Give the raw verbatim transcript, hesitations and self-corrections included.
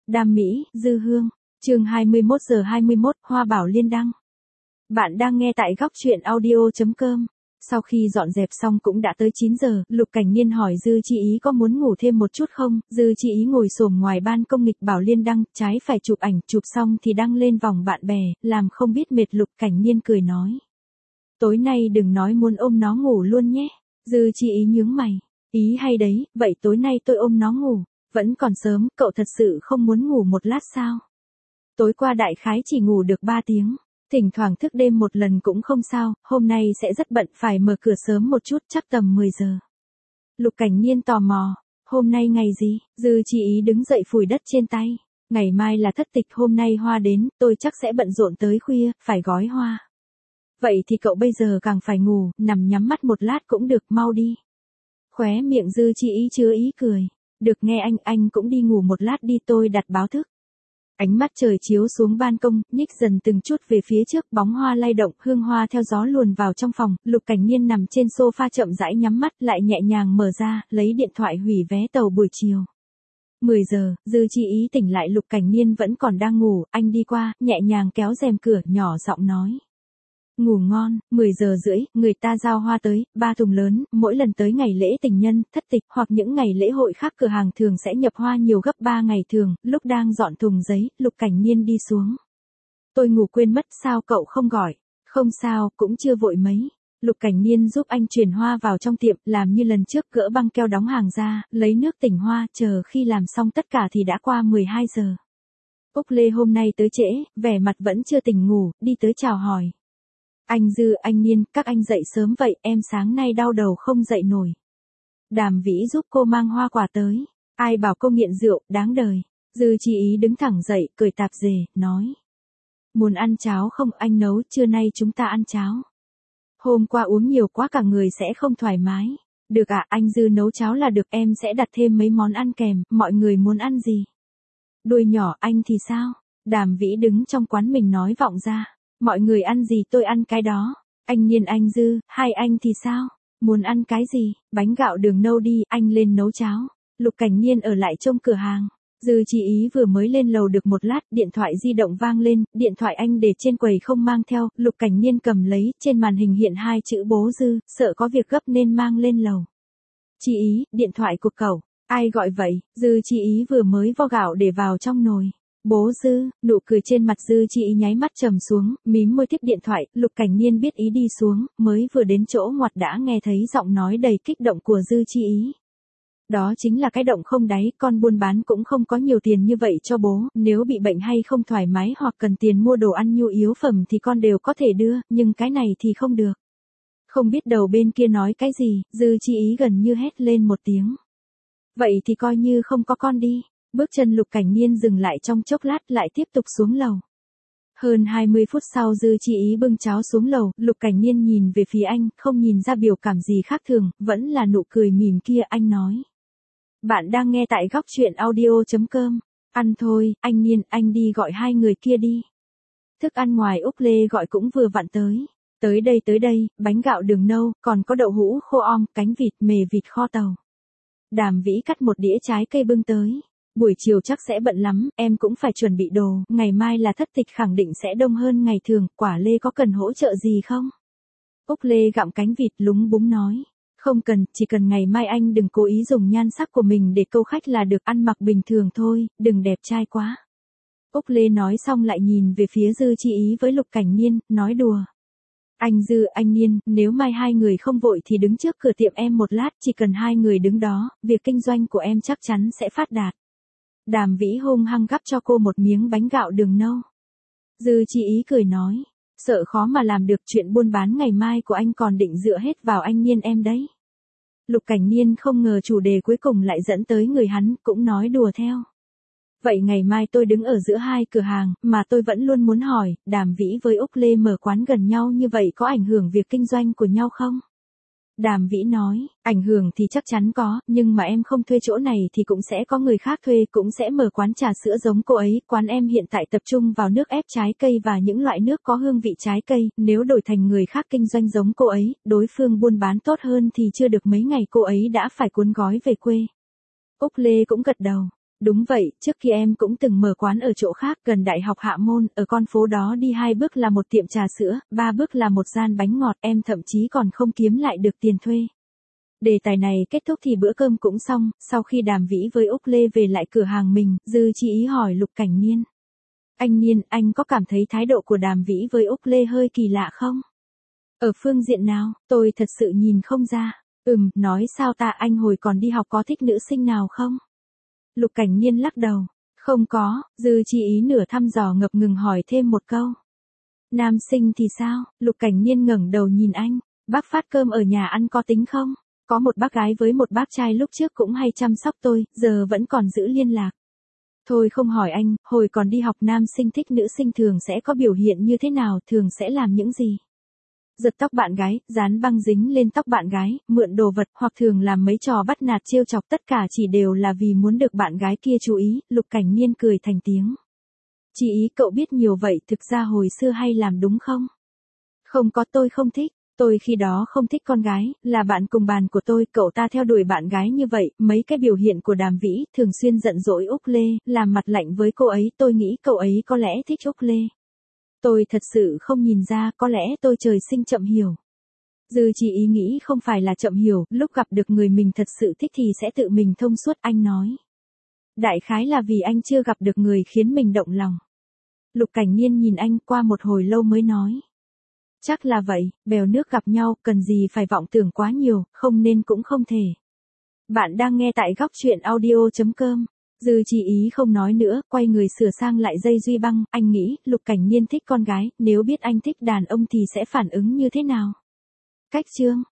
Đam mỹ, Dư Hương. Chương hai mươi mốt giờ hai mươi mốt, Hoa Bảo Liên đăng. Bạn đang nghe tại góc truyện audio chấm com. Sau khi dọn dẹp xong cũng đã tới chín giờ, Lục Cảnh Niên hỏi Dư Chi Ý có muốn ngủ thêm một chút không? Dư Chi Ý ngồi xổm ngoài ban công nghịch Bảo Liên đăng, trái phải chụp ảnh, chụp xong thì đăng lên vòng bạn bè, làm không biết mệt. Lục Cảnh Niên cười nói: tối nay đừng nói muốn ôm nó ngủ luôn nhé. Dư Chi Ý nhướng mày: ý hay đấy, vậy tối nay tôi ôm nó ngủ. Vẫn còn sớm, cậu thật sự không muốn ngủ một lát sao? Tối qua đại khái chỉ ngủ được ba tiếng. Thỉnh thoảng thức đêm một lần cũng không sao, hôm nay sẽ rất bận, phải mở cửa sớm một chút, chắc tầm mười giờ. Lục Cảnh Niên tò mò: hôm nay ngày gì? Dư Chi Ý đứng dậy phủi đất trên tay. Ngày mai là thất tịch, hôm nay hoa đến, tôi chắc sẽ bận rộn tới khuya, phải gói hoa. Vậy thì cậu bây giờ càng phải ngủ, nằm nhắm mắt một lát cũng được, mau đi. Khóe miệng Dư Chi Ý chứa ý cười. Được nghe anh, anh cũng đi ngủ một lát đi, tôi đặt báo thức. Ánh mắt trời chiếu xuống ban công, nhích dần từng chút về phía trước, bóng hoa lay động, hương hoa theo gió luồn vào trong phòng. Lục Cảnh Niên nằm trên sofa chậm rãi nhắm mắt, lại nhẹ nhàng mở ra, lấy điện thoại hủy vé tàu buổi chiều. mười giờ, Dư Chi Ý tỉnh lại, Lục Cảnh Niên vẫn còn đang ngủ, anh đi qua, nhẹ nhàng kéo rèm cửa, nhỏ giọng nói: ngủ ngon. Mười giờ rưỡi, người ta giao hoa tới, ba thùng lớn, mỗi lần tới ngày lễ tình nhân, thất tịch hoặc những ngày lễ hội khác cửa hàng thường sẽ nhập hoa nhiều gấp ba ngày thường. Lúc đang dọn thùng giấy, Lục Cảnh Niên đi xuống. Tôi ngủ quên mất, sao cậu không gọi? Không sao, cũng chưa vội mấy. Lục Cảnh Niên giúp anh chuyển hoa vào trong tiệm, làm như lần trước, gỡ băng keo đóng hàng ra, lấy nước tỉnh hoa, chờ khi làm xong tất cả thì đã qua mười hai giờ. Úc Lê hôm nay tới trễ, vẻ mặt vẫn chưa tỉnh ngủ, đi tới chào hỏi: anh Dư, anh Niên, các anh dậy sớm vậy, em sáng nay đau đầu không dậy nổi. Đàm Vĩ giúp cô mang hoa quả tới. Ai bảo cô nghiện rượu, đáng đời. Dư Chi Ý đứng thẳng dậy, cười tạp dề, nói: muốn ăn cháo không, anh nấu, trưa nay chúng ta ăn cháo. Hôm qua uống nhiều quá cả người sẽ không thoải mái. Được ạ, à, anh Dư nấu cháo là được, em sẽ đặt thêm mấy món ăn kèm, mọi người muốn ăn gì? Đuôi nhỏ, anh thì sao? Đàm Vĩ đứng trong quán mình nói vọng ra: mọi người ăn gì tôi ăn cái đó. Anh Niên, anh Dư, hai anh thì sao? Muốn ăn cái gì? Bánh gạo đường nâu đi, anh lên nấu cháo. Lục Cảnh Niên ở lại trông cửa hàng. Dư Chi Ý vừa mới lên lầu được một lát, điện thoại di động vang lên, điện thoại anh để trên quầy không mang theo, Lục Cảnh Niên cầm lấy, trên màn hình hiện hai chữ bố Dư, sợ có việc gấp nên mang lên lầu. Chi Ý, điện thoại của cậu. Ai gọi vậy? Dư Chi Ý vừa mới vo gạo để vào trong nồi. Bố Dư. Nụ cười trên mặt Dư Chi Ý nháy mắt trầm xuống, mím môi tiếp điện thoại. Lục Cảnh Niên biết ý đi xuống, mới vừa đến chỗ ngoặt đã nghe thấy giọng nói đầy kích động của Dư Chi Ý. Đó chính là cái động không đáy, con buôn bán cũng không có nhiều tiền như vậy cho bố, nếu bị bệnh hay không thoải mái hoặc cần tiền mua đồ ăn nhu yếu phẩm thì con đều có thể đưa, nhưng cái này thì không được. Không biết đầu bên kia nói cái gì, Dư Chi Ý gần như hét lên một tiếng. Vậy thì coi như không có con đi. Bước chân Lục Cảnh Niên dừng lại trong chốc lát, lại tiếp tục xuống lầu. Hơn hai mươi phút sau, Dư Chi Ý bưng cháo xuống lầu, Lục Cảnh Niên nhìn về phía anh, không nhìn ra biểu cảm gì khác thường, vẫn là nụ cười mỉm kia. Anh nói: bạn đang nghe tại góc truyện audio chấm com. Ăn thôi, anh Niên, anh đi gọi hai người kia đi. Thức ăn ngoài Úc Lê gọi cũng vừa vặn tới. Tới đây tới đây, bánh gạo đường nâu, còn có đậu hũ khô om, cánh vịt, mề vịt kho tàu. Đàm Vĩ cắt một đĩa trái cây bưng tới. Buổi chiều chắc sẽ bận lắm, em cũng phải chuẩn bị đồ, ngày mai là thất tịch, khẳng định sẽ đông hơn ngày thường, Quả Lê có cần hỗ trợ gì không? Úc Lê gặm cánh vịt lúng búng nói: không cần, chỉ cần ngày mai anh đừng cố ý dùng nhan sắc của mình để câu khách là được, ăn mặc bình thường thôi, đừng đẹp trai quá. Úc Lê nói xong lại nhìn về phía Dư Chi Ý với Lục Cảnh Niên, nói đùa: anh Dư, anh Niên, nếu mai hai người không vội thì đứng trước cửa tiệm em một lát, chỉ cần hai người đứng đó, việc kinh doanh của em chắc chắn sẽ phát đạt. Đàm Vĩ hung hăng gắp cho cô một miếng bánh gạo đường nâu. Dư Chi Ý cười nói: sợ khó mà làm được, chuyện buôn bán ngày mai của anh còn định dựa hết vào anh Niên em đấy. Lục Cảnh Niên không ngờ chủ đề cuối cùng lại dẫn tới người hắn, cũng nói đùa theo: vậy ngày mai tôi đứng ở giữa hai cửa hàng, mà tôi vẫn luôn muốn hỏi, Đàm Vĩ với Úc Lê mở quán gần nhau như vậy có ảnh hưởng việc kinh doanh của nhau không? Đàm Vĩ nói: ảnh hưởng thì chắc chắn có, nhưng mà em không thuê chỗ này thì cũng sẽ có người khác thuê, cũng sẽ mở quán trà sữa giống cô ấy. Quán em hiện tại tập trung vào nước ép trái cây và những loại nước có hương vị trái cây, nếu đổi thành người khác kinh doanh giống cô ấy, đối phương buôn bán tốt hơn thì chưa được mấy ngày cô ấy đã phải cuốn gói về quê. Úc Lê cũng gật đầu. Đúng vậy, trước kia em cũng từng mở quán ở chỗ khác gần đại học Hạ Môn, ở con phố đó đi hai bước là một tiệm trà sữa, ba bước là một gian bánh ngọt, em thậm chí còn không kiếm lại được tiền thuê. Đề tài này kết thúc thì bữa cơm cũng xong, sau khi Đàm Vĩ với Úc Lê về lại cửa hàng mình, Dư Chi Ý hỏi Lục Cảnh Niên. Anh Niên, anh có cảm thấy thái độ của Đàm Vĩ với Úc Lê hơi kỳ lạ không? Ở phương diện nào, tôi thật sự nhìn không ra. Ừm, nói sao ta, anh hồi còn đi học có thích nữ sinh nào không? Lục Cảnh Niên lắc đầu. Không có, Dư Chi Ý nửa thăm dò ngập ngừng hỏi thêm một câu. Nam sinh thì sao? Lục Cảnh Niên ngẩng đầu nhìn anh. Bác phát cơm ở nhà ăn có tính không? Có một bác gái với một bác trai lúc trước cũng hay chăm sóc tôi, giờ vẫn còn giữ liên lạc. Thôi không hỏi anh, hồi còn đi học nam sinh thích nữ sinh thường sẽ có biểu hiện như thế nào, thường sẽ làm những gì? Giật tóc bạn gái, dán băng dính lên tóc bạn gái, mượn đồ vật, hoặc thường làm mấy trò bắt nạt trêu chọc, tất cả chỉ đều là vì muốn được bạn gái kia chú ý. Lục Cảnh Niên cười thành tiếng. Chị Ý, cậu biết nhiều vậy, thực ra hồi xưa hay làm đúng không? Không có, tôi không thích. Tôi khi đó không thích con gái, là bạn cùng bàn của tôi, cậu ta theo đuổi bạn gái như vậy, mấy cái biểu hiện của Đàm Vĩ, thường xuyên giận dỗi Úc Lê, làm mặt lạnh với cô ấy, tôi nghĩ cậu ấy có lẽ thích Úc Lê. Tôi thật sự không nhìn ra, có lẽ tôi trời sinh chậm hiểu. Dư Chi Ý nghĩ không phải là chậm hiểu, lúc gặp được người mình thật sự thích thì sẽ tự mình thông suốt, anh nói. Đại khái là vì anh chưa gặp được người khiến mình động lòng. Lục Cảnh Niên nhìn anh qua một hồi lâu mới nói. Chắc là vậy, bèo nước gặp nhau, cần gì phải vọng tưởng quá nhiều, không nên cũng không thể. Bạn đang nghe tại góc truyện audio chấm com. Dư Chi Ý không nói nữa, quay người sửa sang lại dây duy băng, anh nghĩ, Lục Cảnh Niên thích con gái, nếu biết anh thích đàn ông thì sẽ phản ứng như thế nào? Cách chương